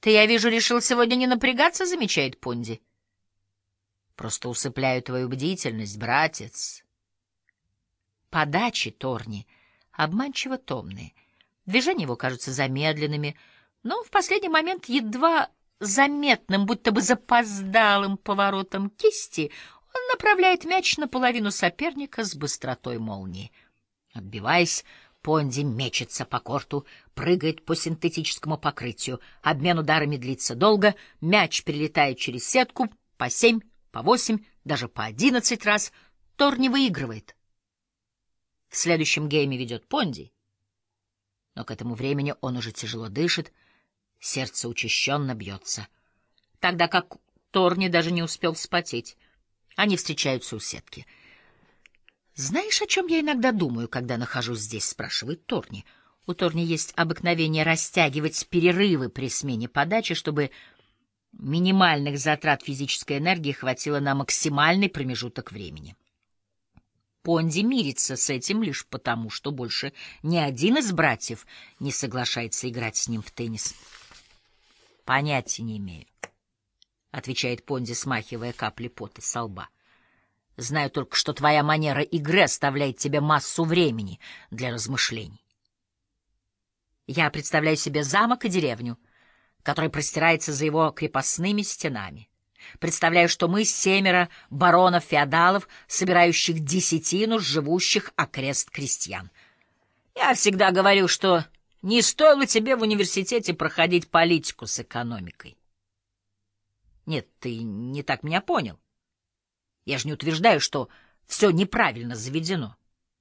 Ты, я вижу, решил сегодня не напрягаться, замечает Понди. Просто усыпляю твою бдительность, братец. Подачи Торни обманчиво томные. Движения его кажутся замедленными, но в последний момент едва заметным, будто бы запоздалым поворотом кисти он направляет мяч наполовину соперника с быстротой молнии. Отбиваясь, Понди мечется по корту, прыгает по синтетическому покрытию. Обмен ударами длится долго, мяч прилетает через сетку по 7, по 8, даже по 11 раз. Торни выигрывает. В следующем гейме ведет Понди, но к этому времени он уже тяжело дышит, сердце учащенно бьется. Тогда как Торни даже не успел вспотеть. Они встречаются у сетки. «Знаешь, о чем я иногда думаю, когда нахожусь здесь?» — спрашивает Торни. У Торни есть обыкновение растягивать перерывы при смене подачи, чтобы минимальных затрат физической энергии хватило на максимальный промежуток времени. Понди мирится с этим лишь потому, что больше ни один из братьев не соглашается играть с ним в теннис. «Понятия не имею», — отвечает Понди, смахивая капли пота со лба. «Знаю только, что твоя манера игры оставляет тебе массу времени для размышлений. Я представляю себе замок и деревню, который простирается за его крепостными стенами. Представляю, что мы 7 баронов-феодалов, собирающих десятину с живущих окрест крестьян. Я всегда говорю, что не стоило тебе в университете проходить политику с экономикой. Нет, ты не так меня понял. Я же не утверждаю, что все неправильно заведено.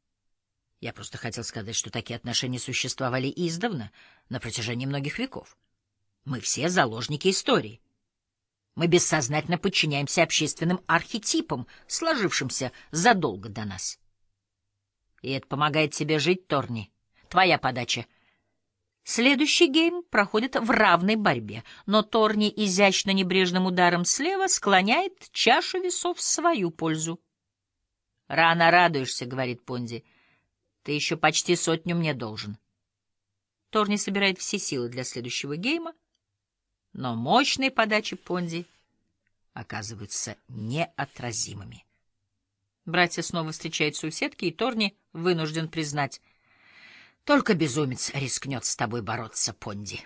Я просто хотел сказать, что такие отношения существовали издавна, на протяжении многих веков. Мы все заложники истории. Мы бессознательно подчиняемся общественным архетипам, сложившимся задолго до нас. И это помогает тебе жить, Торни. Твоя подача. Следующий гейм проходит в равной борьбе, но Торни изящно небрежным ударом слева склоняет чашу весов в свою пользу. «Рано радуешься», — говорит Понди. «Ты еще почти 100 мне должен». Торни собирает все силы для следующего гейма, но мощные подачи Понди оказываются неотразимыми. Братья снова встречаются у сетки, и Торни вынужден признать: «Только безумец рискнет с тобой бороться, Понди».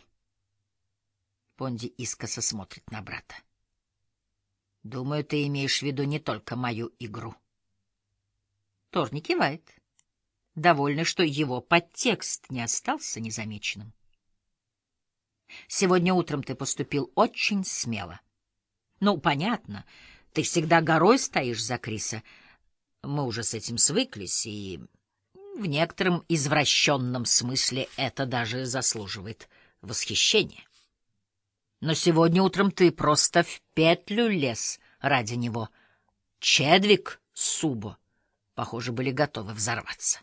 Понди искоса смотрит на брата. «Думаю, ты имеешь в виду не только мою игру». Торни кивает, довольный, что его подтекст не остался незамеченным. «Сегодня утром ты поступил очень смело. Ну, понятно, ты всегда горой стоишь за Криса. Мы уже с этим свыклись, и в некотором извращенном смысле это даже заслуживает восхищения. Но сегодня утром ты просто в петлю лез ради него. Чедвик с Субо, похоже, были готовы взорваться.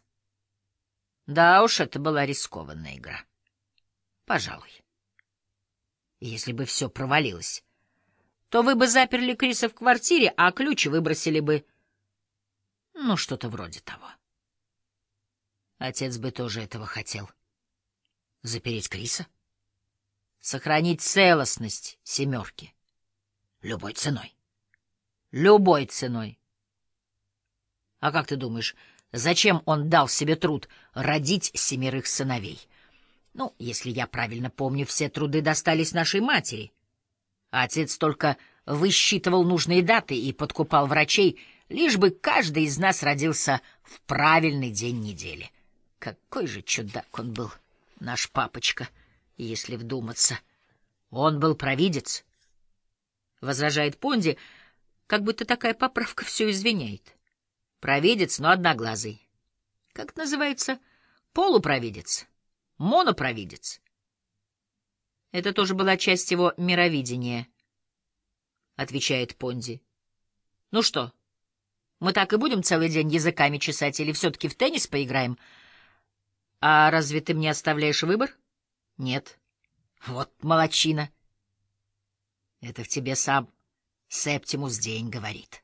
Да уж, это была рискованная игра. Пожалуй. Если бы все провалилось, то вы бы заперли Криса в квартире, а ключи выбросили бы... Ну, что-то вроде того. Отец бы тоже этого хотел. Запереть Криса? Сохранить целостность 7. Любой ценой. Любой ценой. А как ты думаешь, зачем он дал себе труд родить 7 сыновей? Ну, если я правильно помню, все труды достались нашей матери. А отец только высчитывал нужные даты и подкупал врачей, лишь бы каждый из нас родился в правильный день недели. Какой же чудак он был, наш папочка, если вдуматься. Он был провидец, — возражает Понди, как будто такая поправка все извиняет. Провидец, но одноглазый. Как это называется? Полупровидец. Монопровидец. Это тоже была часть его мировидения, — отвечает Понди. Ну что, мы так и будем целый день языками чесать или все-таки в теннис поиграем? А разве ты мне оставляешь выбор? Нет. Вот молодчина. Это в тебе сам Септимус День говорит.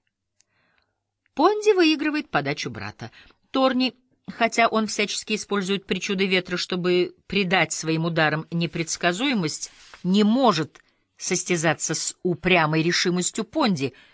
Понди выигрывает подачу брата. Торни, хотя он всячески использует причуды ветра, чтобы придать своим ударам непредсказуемость, не может состязаться с упрямой решимостью Понди,